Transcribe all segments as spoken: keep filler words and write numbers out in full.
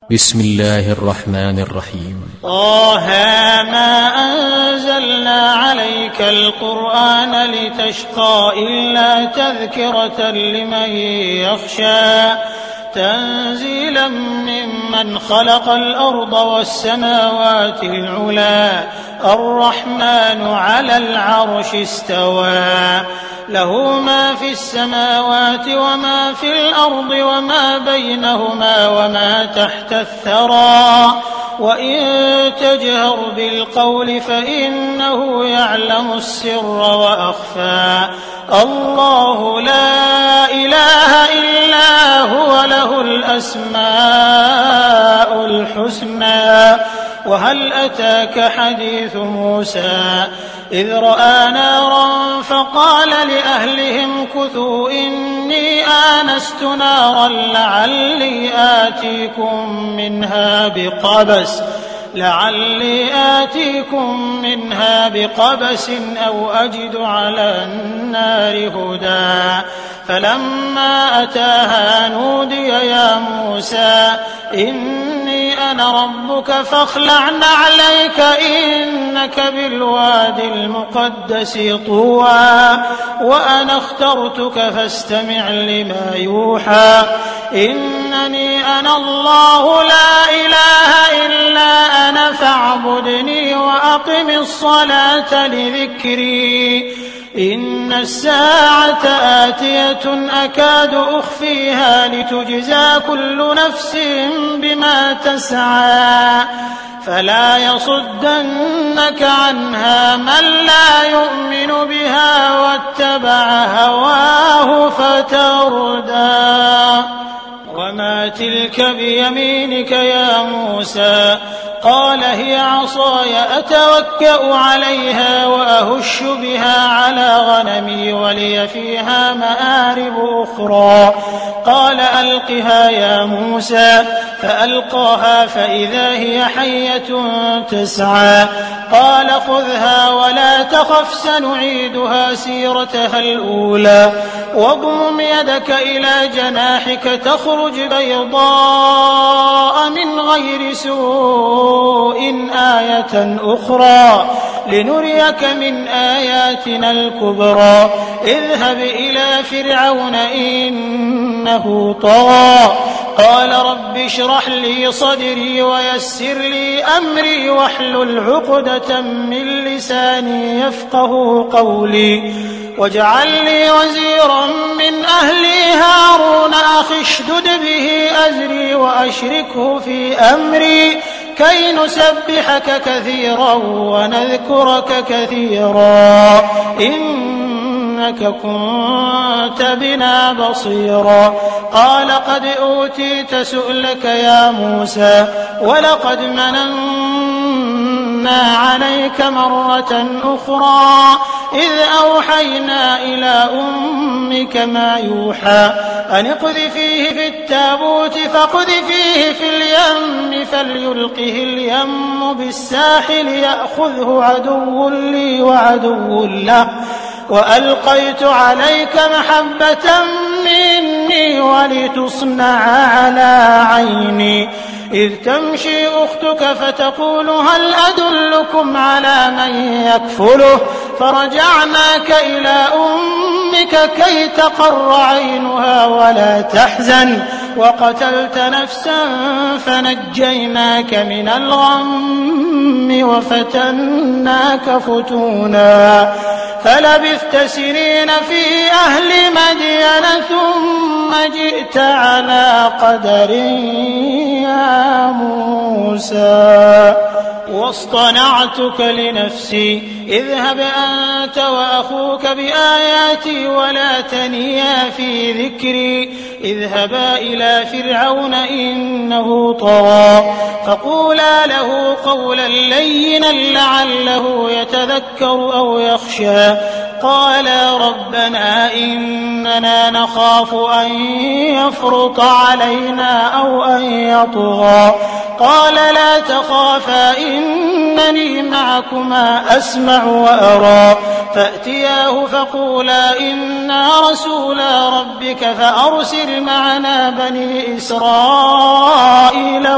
بسم الله الرحمن الرحيم. طه ما أنزلنا عليك القرآن لتشقى إلا تذكرة لمن يخشى تنزيلا ممن خلق الأرض والسماوات العلى الرحمن على العرش استوى له ما في السماوات وما في الأرض وما بينهما وما تحت الثرى وإن تجهر بالقول فإنه يعلم السر وأخفى الله لا إله إلا هو له الأسماء الحسنى وهل أتاك حديث موسى إذ رأى نارا فقال لأهلهم كثوا إني آنست نارا لعلي آتيكم منها بقبس لعلي آتيكم منها بقبس أو أجد على النار هدى فلما أتاها نودي يا موسى إني أنا ربك فاخلع نعليك إنك بالواد المقدس طوى وأنا اخترتك فاستمع لما يوحى إنني أنا الله لا إله إلا أنا فاعبدني وأقم الصلاة لذكري إن الساعة آتية أكاد أخفيها لتجزى كل نفس بما تسعى فلا يصدنك عنها من لا يؤمن بها واتبع هواه فتردى وما تلك بيمينك يا موسى قال هي عصاي أتوكأ عليها وأهش بها على غنمي ولي فيها مآرب أخرى قال ألقها يا موسى فألقاها فإذا هي حية تسعى قال خذها ولا تخف سنعيدها سيرتها الأولى واضمم يدك إلى جناحك تخرج بيضاء من غير سوء آية أخرى لنريك من آياتنا الكبرى اذهب إلى فرعون إنه طغى قال رب اشرح لي صدري ويسر لي أمري واحلل عقدة من لساني يفقه قولي واجعل لي وزيرا من أهلي هارون أخي اشدد به أزري وأشركه في أمري كي نسبحك كثيرا ونذكرك كثيرا إنك كنت بنا بصيرا قال قد أوتيت سؤلك يا موسى ولقد مننا عليك مرة أخرى إذ أوحينا إلى أمك ما يوحى أن اقذفيه في التابوت فاقذفيه في اليم فليلقه اليم بالساحل يأخذه عدو لي وعدو له وألقيت عليك محبة مني ولتصنع على عيني إذ تمشي أختك فتقول هل أدلكم على من يكفله فرجعناك إلى أمك كي تقر عينها ولا تحزن وقتلت نفسا فنجيناك من الغم وفتناك فتونا فلبثت سنين في أهل مدين ثم جئت على قدر يا موسى واصطنعتك لنفسي اذهب أنت وأخوك بآياتي ولا تنيا في ذكري اذهبا إلى فرعون إنه طغى فقولا له قولا لينا لعله يتذكر أو يخشى قالا ربنا إننا نخاف أن يفرط علينا أو أن يطغى قال لا تخافا إنني معكما أسمع وأرى فأتياه فقولا إنا رسولا ربك فأرسل معنا بني إسرائيل ولا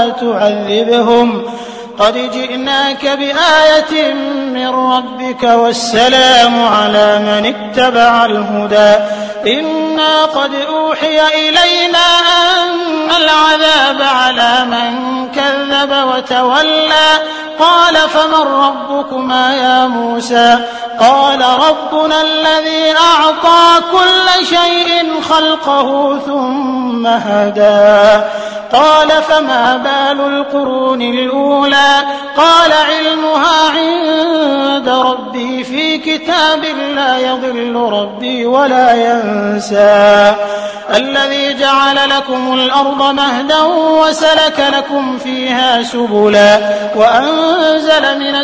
ولا تعذبهم قد جئناك بآية من ربك والسلام على من اتبع الهدى إنا قد أوحي إلينا أن العذاب على من كذب وتولى قال فمن ربكما يا موسى قال ربنا الذي أعطى كل شيء خلقه ثم هدى قال فما بال القرون الأولى قال علمها عند ربي في كتاب لا يضل ربي ولا ينسى الذي جعل لكم الأرض مهدا وسلك لكم فيها سبلا وأنزل من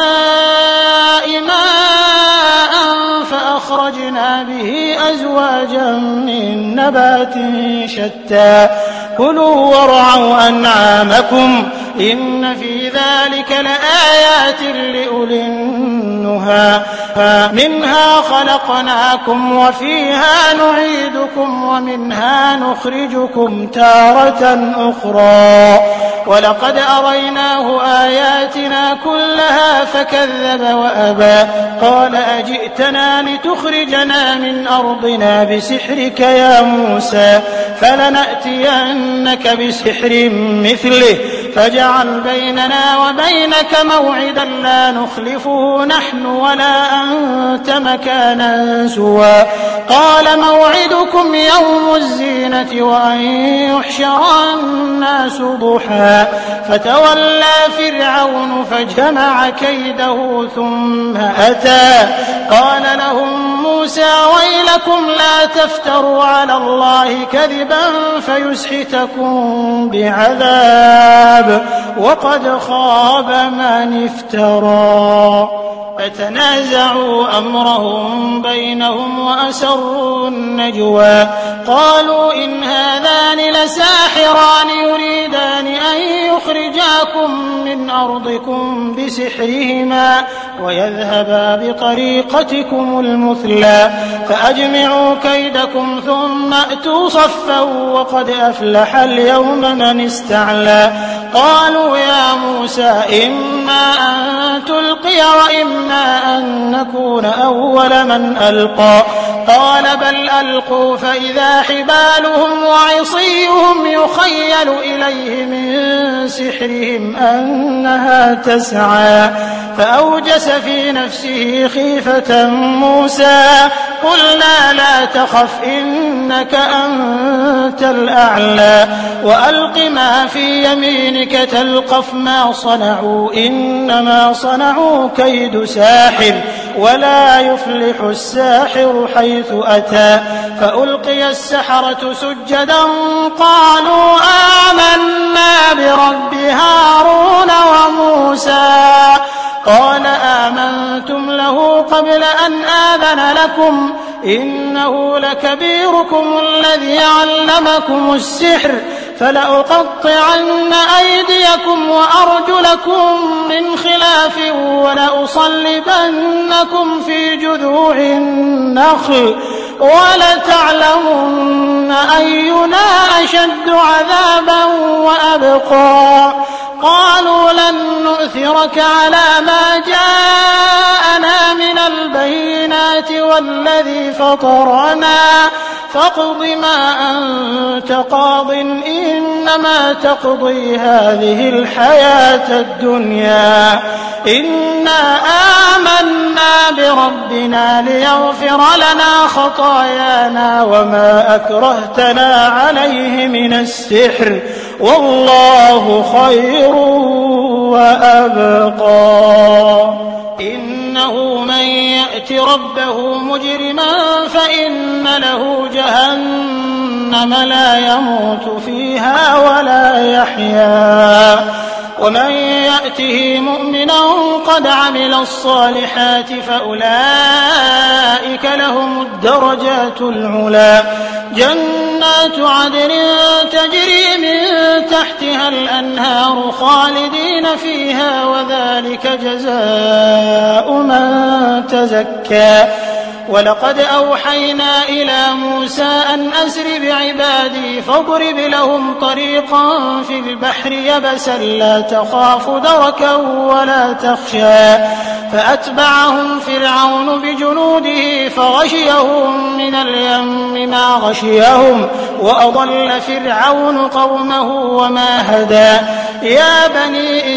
السماء ماء فأخرجنا به أزواجا من نبات شتى كلوا وارعوا أنعامكم إن في ذلك لآيات لأولي النهى منها خلقناكم وفيها نعيدكم ومنها نخرجكم تارة أخرى ولقد أريناه آياتنا كلها فكذب وأبى قال أجئتنا لتخرجنا من أرضنا بسحرك يا موسى فلنأتينك بسحر مثله فاجعل بيننا وبينك موعدا لا نخلفه نحن ولا أنت مكانا سوى قال موعدكم يوم الزينة وأن يحشر الناس ضحى فتولى فرعون فجمع كيده ثم أتى قال لهم موسى ويلكم لا تفتروا على الله كذبا فيسحتكم بعذاب وقد خاب من افترى فتنازعوا أمرهم بينهم وأسروا النجوى قالوا إن هذان لساحران يريدان أن يخرجاكم من أرضكم بسحرهما ويذهبا بطريقتكم المثلى فأجمعوا كيدكم ثم أتوا صفا وقد أفلح اليوم من استعلى قالوا يا موسى إما أن تلقي وإما أن نكون أول من ألقى قال بل ألقوا فإذا حبالهم وعصيهم يخيل إليه من سحرهم أنها تسعى فأوجس في نفسه خيفة موسى قلنا لا تخف إنك أنت الأعلى وألق ما في يمينك تلقف ما صنعوا إنما صنعوا كيد ساحر ولا يفلح الساحر حيث أتى فألقي السحرة سجدا قالوا آمنا برب هارون وموسى قال آمنتم له قبل أن آذن لكم إنه لكبيركم الذي علمكم السحر فلأقطعن أيديكم وأرجلكم من خلاف ولأصلبنكم في جذوع النخل ولتعلمن أينا أشد عذابا وأبقى قالوا لن نؤثرك على ما جاءنا من البينات والذي فطرنا فاقض ما أنت قاض إنما تقضي هذه الحياة الدنيا إنا آمنا بربنا ليغفر لنا خطايانا وما أكرهتنا عليه من السحر والله خير وأبقى إنه من يأت ربه مجرما فإن له جهنم لا يموت فيها ولا يحيا ومن يأته مؤمنا قد عمل الصالحات فأولئك لهم الدرجات العلى جنات عدن تجري من تحتها الأنهار خالدين فيها وذلك جزاء من تزكى ولقد أوحينا إلى موسى أن أسر بعبادي فاضرب لهم طريقا في البحر يبسا لا تخاف دركا ولا تخشى فأتبعهم فرعون بجنوده فغشيهم من اليم ما غشيهم وأضل فرعون قومه وما هدى يا بني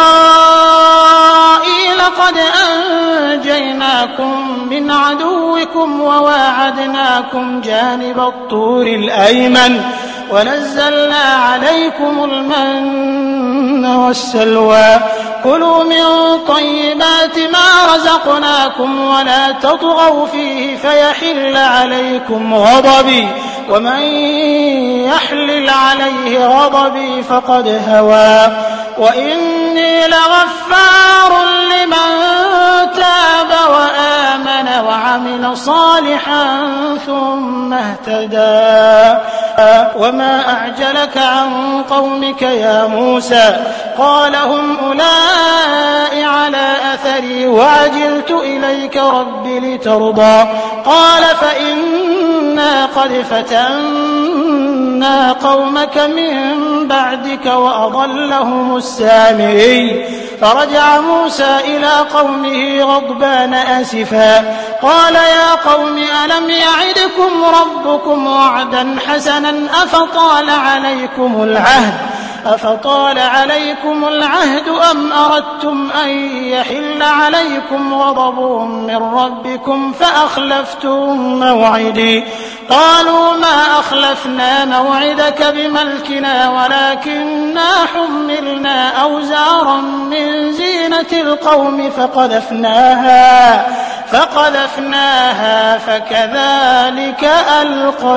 إسرائيل قد أنجيناكم من عدوكم وواعدناكم جانب الطور الأيمن ونزلنا عليكم المن والسلوى كلوا من طيبات ما رزقناكم ولا تطغوا فيه فيحل عليكم غضبي ومن يحلل عليه غضبي فقد هوى وإني لغفار لمن تاب وآمن وعمل صالحا ثم اهتدى وما أعجلك عن قومك يا موسى قال هم أولئك على أثري وعجلت إليك رب لترضى قال فإنا قد فتنا قومك من بعدك وأضلهم السامري فرجع موسى إلى قومه غضبان آسفا قال يا قوم ألم يعدكم ربكم وعدا حسنا أفطال عليكم العهد أفطال عليكم العهد أم أردتم أن يحل عليكم غضب من ربكم فأخلفتم موعدي قالوا ما أخلفنا موعدك بملكنا ولكننا حملنا أوزارا من زينة القوم فقذفناها فقذفناها فكذلك ألقى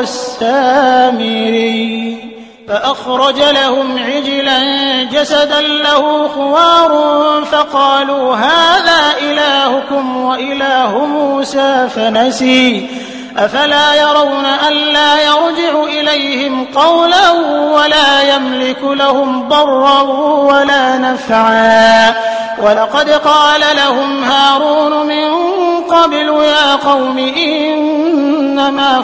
السامري فأخرج لهم عجلا جسدا له خوار فقالوا هذا إلهكم وإله موسى فنسي أفلا يرون ألا يرجع إليهم قولا ولا يملك لهم ضرا ولا نفعا ولقد قال لهم هارون من قبل يا قوم إنما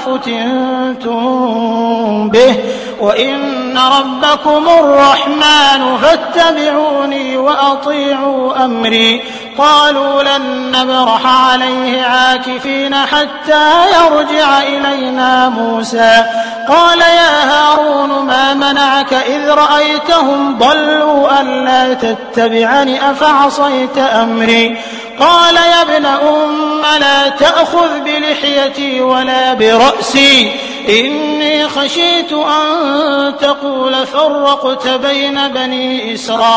فتنتم به وإن ربكم الرحمن فاتبعوني وأطيعوا أمري قالوا لن نبرح عليه عاكفين حتى يرجع إلينا موسى قال يا هارون ما منعك إذ رأيتهم ضلوا ألا تتبعني أفعصيت أمري قال يا ابن أم لا تأخذ بلحيتي ولا برأسي إني خشيت أن تقول فرقت بين بني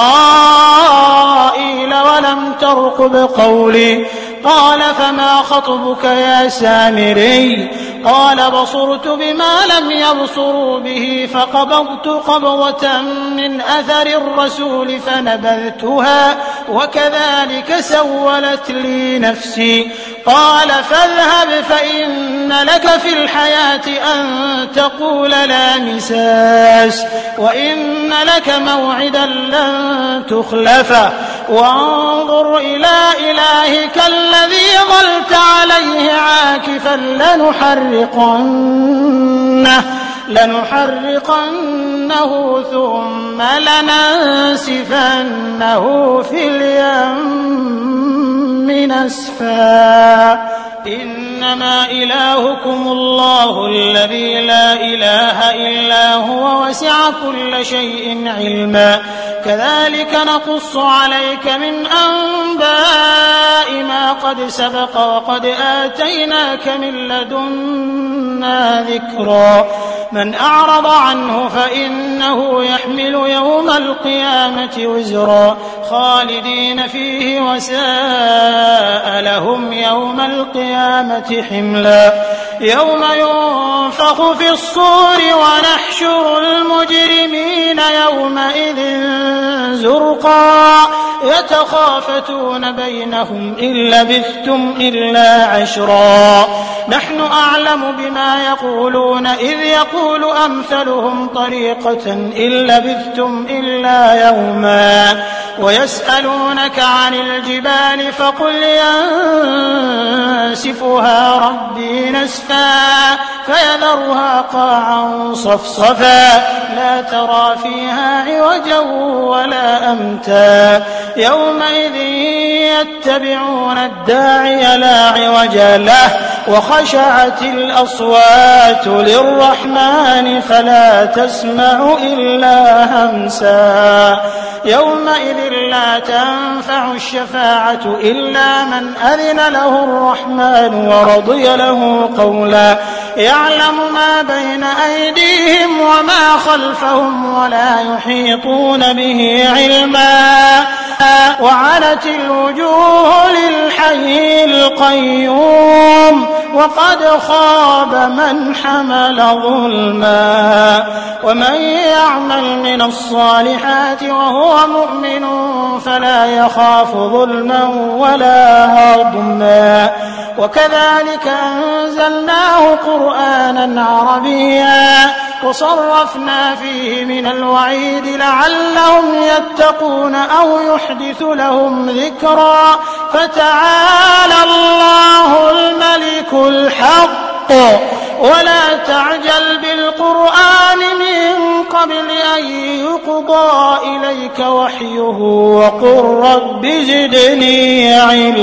إسرائيل ولم ترقب قولي قال فما خطبك يا سامري قال بصرت بما لم يبصروا به فقبضت قبضة من أثر الرسول فنبذتها وكذلك سولت لي نفسي قال فاذهب فإن لك في الحياة أن تقول لا مساس وإن لك موعدا لن تخلفه وانظر إلى إلهك الذي ظلت عليه عاكفا لنحرقنه لنحرقنه ثم لننسفنه في اليم نسفا إنما إلهكم الله الذي لا إله إلا هو وسع كل شيء علما كذلك نقص عليك من أنباء ما قد سبق وقد آتيناك من لدنا ذكرا من أعرض عنه فإنه يحمل يوم القيامة وزرا خالدين فيه وساء لهم يوم القيامة حملا يوم ينفخ في الصور ونحشر المجرمين يومئذ زرقا يتخافتون بينهم إن لبثتم إلا عشرا نحن أعلم بما يقولون إذ يقول أمثلهم طريقة إن لبثتم إلا يوما ويسألونك عن الجبال فقل ينسفها ربي نسفا فيذرها قاعا صفصفا لا ترى فيها عوجا ولا أمتا يومئذ يتبعون الداعي لا عوج له وخشعت الأصوات للرحمن فلا تسمع إلا همسا يومئذ لا تنفع الشفاعة إلا من أذن له الرحمن ورضي له قولا يعلم ما بين أيديهم وما خلفهم ولا يحيطون به علما وعنت الوجوه للحي القيوم وقد خاب من حمل ظلما ومن يعمل من الصالحات وهو مؤمن فلا يخاف ظلما ولا هضما وكذلك أنزلناه قرآنا عربيا وصرفنا فيه من الوعيد لعلهم يتقون أو يحدث لهم ذكرا فتعالى الله الملك الحق ولا تعجل بالقرآن من قبل أن يقضى إليك وحيه وقل رب زدني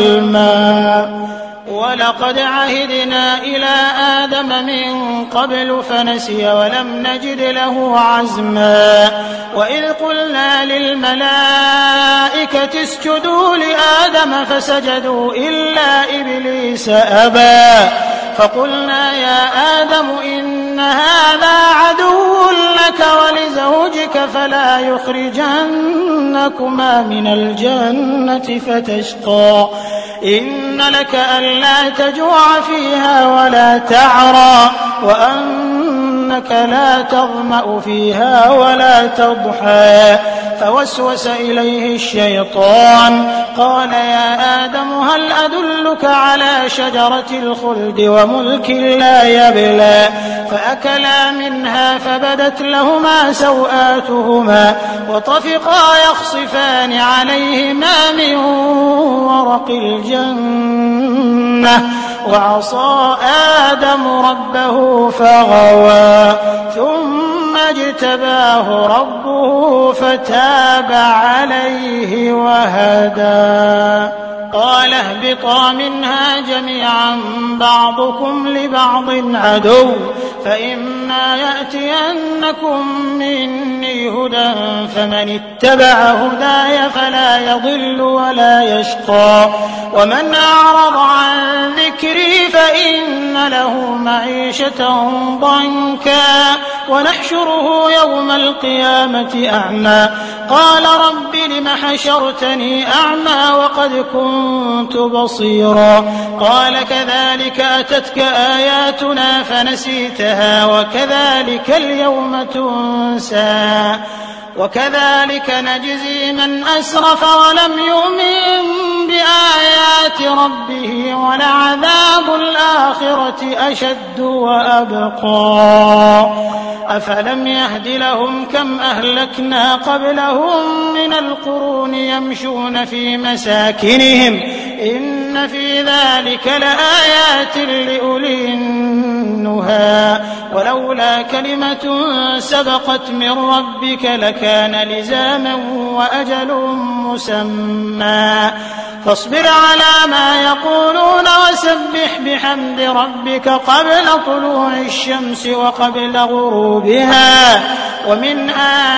علما ولقد عهدنا إلى آدم من قبل فنسي ولم نجد له عزما وإذ قلنا للملائكة اسجدوا لآدم فسجدوا إلا إبليس أبى فقلنا يا آدم إن هذا عدو لك ولزوجك فلا يخرجنكما من الجنة فتشقى إن لك ألا تجوع فيها ولا تعرى وأنك لا تظمأ فيها ولا تضحى فوسوس إليه الشيطان قال يا آدم هل أدلك على شجرة الخلد وملك لا يبلى فأكلا منها فبدت لهما سوآتهما وطفقا يخصفان عليهما من ورق الجنة وعصى آدم ربه فغوى ثم اجتباه ربه فتاب عليه وهدى قال اهبطا منها جميعا بعضكم لبعض عدو فإما يأتينكم مني هدى فمن اتبع هداي فلا يضل ولا يشقى ومن أعرض عن ذكري فإن له معيشة ضنكا ونحشره يوم القيامة أعمى قال رب لم حشرتني أعمى وقد كنت بصيرا قال كذلك أتتك آياتنا فنسيتها وكذلك اليوم تنسى وكذلك نجزي من أسرف ولم يؤمن بآيات ربه ولعذاب الآخرة أشد وأبقى أفلم يهد لهم كم أهلكنا قبلهم من القرون يمشون في مساكنهم إن في ذلك لآيات لأولي النهى ولولا كلمة سبقت من ربك لكان لزاما وأجل مسمى فاصبر على ما يقولون وسبح بحمد ربك قبل طلوع الشمس وقبل غروبها ومن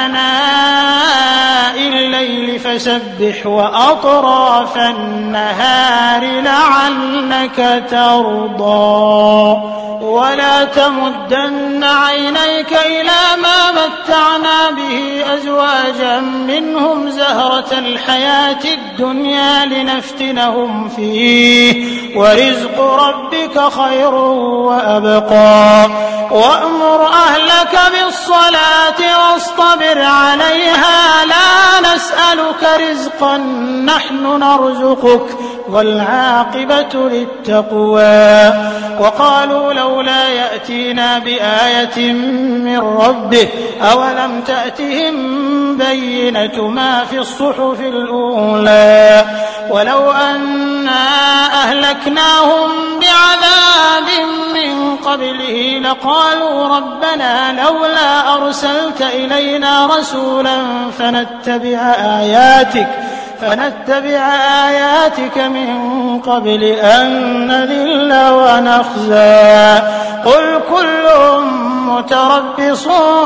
آناء الليل فسبح وأطراف النهار لعلك ترضى ولا تمدن عينيك إلى ما متعنا به أزواجا منهم زهرة الحياة الدنيا لنفتنهم فيه ورزق ربك خير وأبقى وأمر أهلك بالصلاة واصطبر عليها لا نسألك رزقا نحن نرزقك والعاقبة للتقوى وقالوا لولا يأتينا بآية من ربه أولم تأتهم بينة ما في الصحف الأولى ولو أنا أهلكناهم بعذاب من قبله لقالوا ربنا لولا أرسلت إلينا رسولا فنتبع آياتك فنتبع آياتك من قبل أن نذل ونخزى قل كل متربص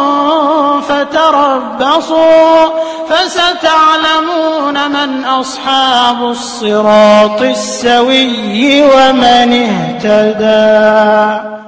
فتربصوا فستعلمون من أصحاب الصراط السوي ومن اهتدى.